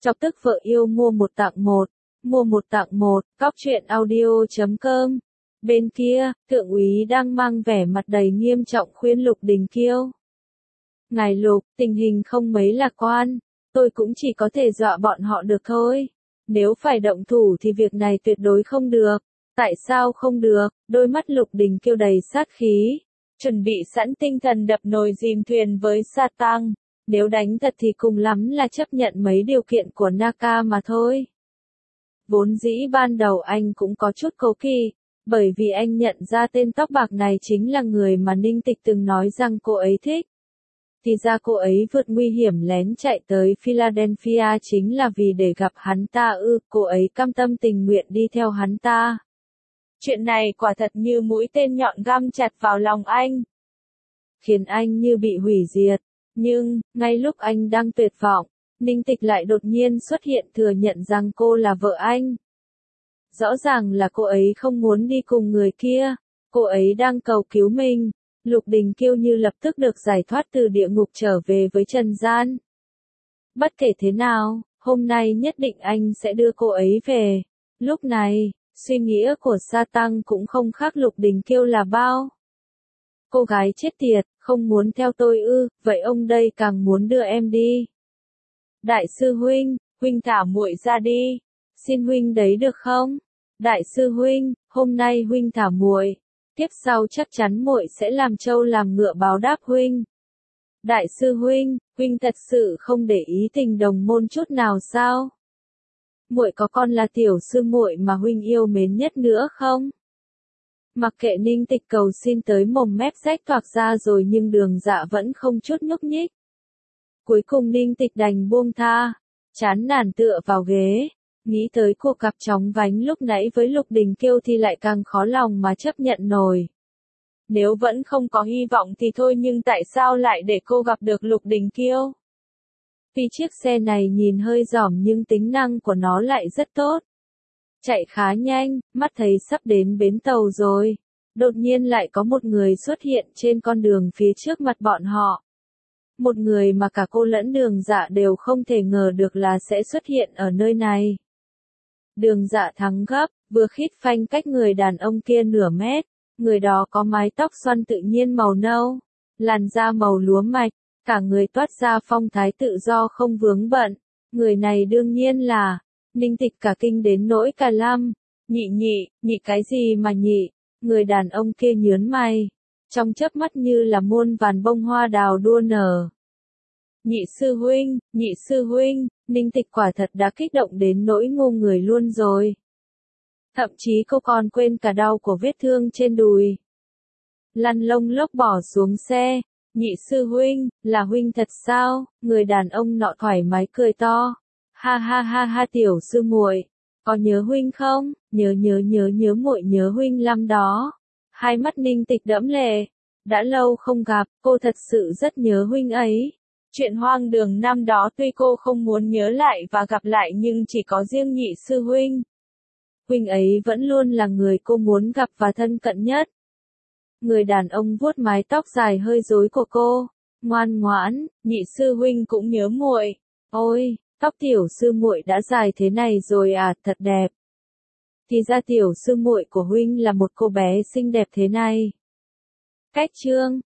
Chọc tức vợ yêu mua một tặng một. Mua một tặng một, cóc truyện audio.com. Bên kia, thượng úy đang mang vẻ mặt đầy nghiêm trọng khuyên Lục Đình Kiêu. Ngài Lục, tình hình không mấy lạc quan, tôi cũng chỉ có thể dọa bọn họ được thôi. Nếu phải động thủ thì việc này tuyệt đối không được. Tại sao không được? Đôi mắt Lục Đình Kiêu đầy sát khí. Chuẩn bị sẵn tinh thần đập nồi dìm thuyền với Satan. Nếu đánh thật thì cùng lắm là chấp nhận mấy điều kiện của Naka mà thôi. Vốn dĩ ban đầu anh cũng có chút cố kỵ, bởi vì anh nhận ra tên tóc bạc này chính là người mà Ninh Tịch từng nói rằng cô ấy thích. Thì ra cô ấy vượt nguy hiểm lén chạy tới Philadelphia chính là vì để gặp hắn ta cô ấy cam tâm tình nguyện đi theo hắn ta. Chuyện này quả thật như mũi tên nhọn găm chặt vào lòng anh. Khiến anh như bị hủy diệt. Nhưng, ngay lúc anh đang tuyệt vọng, Ninh Tịch lại đột nhiên xuất hiện thừa nhận rằng cô là vợ anh. Rõ ràng là cô ấy không muốn đi cùng người kia, cô ấy đang cầu cứu mình. Lục Đình Kiêu như lập tức được giải thoát từ địa ngục trở về với trần gian. Bất kể thế nào, hôm nay nhất định anh sẽ đưa cô ấy về. Lúc này, suy nghĩ của Satan cũng không khác Lục Đình Kiêu là bao. Cô gái chết tiệt, không muốn theo tôi vậy ông đây càng muốn đưa em đi. Đại sư huynh, huynh thả muội ra đi. Xin huynh đấy được không? Đại sư huynh, hôm nay huynh thả muội, tiếp sau chắc chắn muội sẽ làm trâu làm ngựa báo đáp huynh. Đại sư huynh, huynh thật sự không để ý tình đồng môn chút nào sao? Muội có con là tiểu sư muội mà huynh yêu mến nhất nữa không? Mặc kệ Ninh Tịch cầu xin tới mồm mép rách toạc ra rồi nhưng Đường Dạ vẫn không chút nhúc nhích. Cuối cùng Ninh Tịch đành buông tha, chán nản tựa vào ghế, nghĩ tới cuộc gặp chóng vánh lúc nãy với Lục Đình Kiêu thì lại càng khó lòng mà chấp nhận nổi. Nếu vẫn không có hy vọng thì thôi, nhưng tại sao lại để cô gặp được Lục Đình Kiêu? Vì chiếc xe này nhìn hơi giỏm nhưng tính năng của nó lại rất tốt. Chạy khá nhanh, mắt thấy sắp đến bến tàu rồi. Đột nhiên lại có một người xuất hiện trên con đường phía trước mặt bọn họ. Một người mà cả cô lẫn Đường Dạ đều không thể ngờ được là sẽ xuất hiện ở nơi này. Đường Dạ thắng gấp, vừa khít phanh cách người đàn ông kia nửa mét. Người đó có mái tóc xoăn tự nhiên màu nâu, làn da màu lúa mạch, cả người toát ra phong thái tự do không vướng bận. Người này đương nhiên là Ninh Tịch cả kinh đến nỗi cả lăm. Nhị cái gì mà nhị? Người đàn ông kia nhướng mày, trong chớp mắt như là muôn vàn bông hoa đào đua nở. Nhị sư huynh, Ninh Tịch quả thật đã kích động đến nỗi ngu người luôn rồi. Thậm chí cô còn quên cả đau của vết thương trên đùi. Lăn lông lốc bỏ xuống xe. Nhị sư huynh, là huynh thật sao? Người đàn ông nọ thoải mái cười to. Ha ha ha ha, tiểu sư muội, có nhớ huynh không? Nhớ muội nhớ huynh lắm đó. Hai mắt Ninh Tịch đẫm lệ. Đã lâu không gặp, cô thật sự rất nhớ huynh ấy. Chuyện hoang đường năm đó tuy cô không muốn nhớ lại và gặp lại nhưng chỉ có riêng nhị sư huynh. Huynh ấy vẫn luôn là người cô muốn gặp và thân cận nhất. Người đàn ông vuốt mái tóc dài hơi rối của cô. Ngoan ngoãn, nhị sư huynh cũng nhớ muội. Ôi, tóc tiểu sư muội đã dài thế này rồi à, thật đẹp. Thì ra tiểu sư muội của huynh là một cô bé xinh đẹp thế này. Cách chương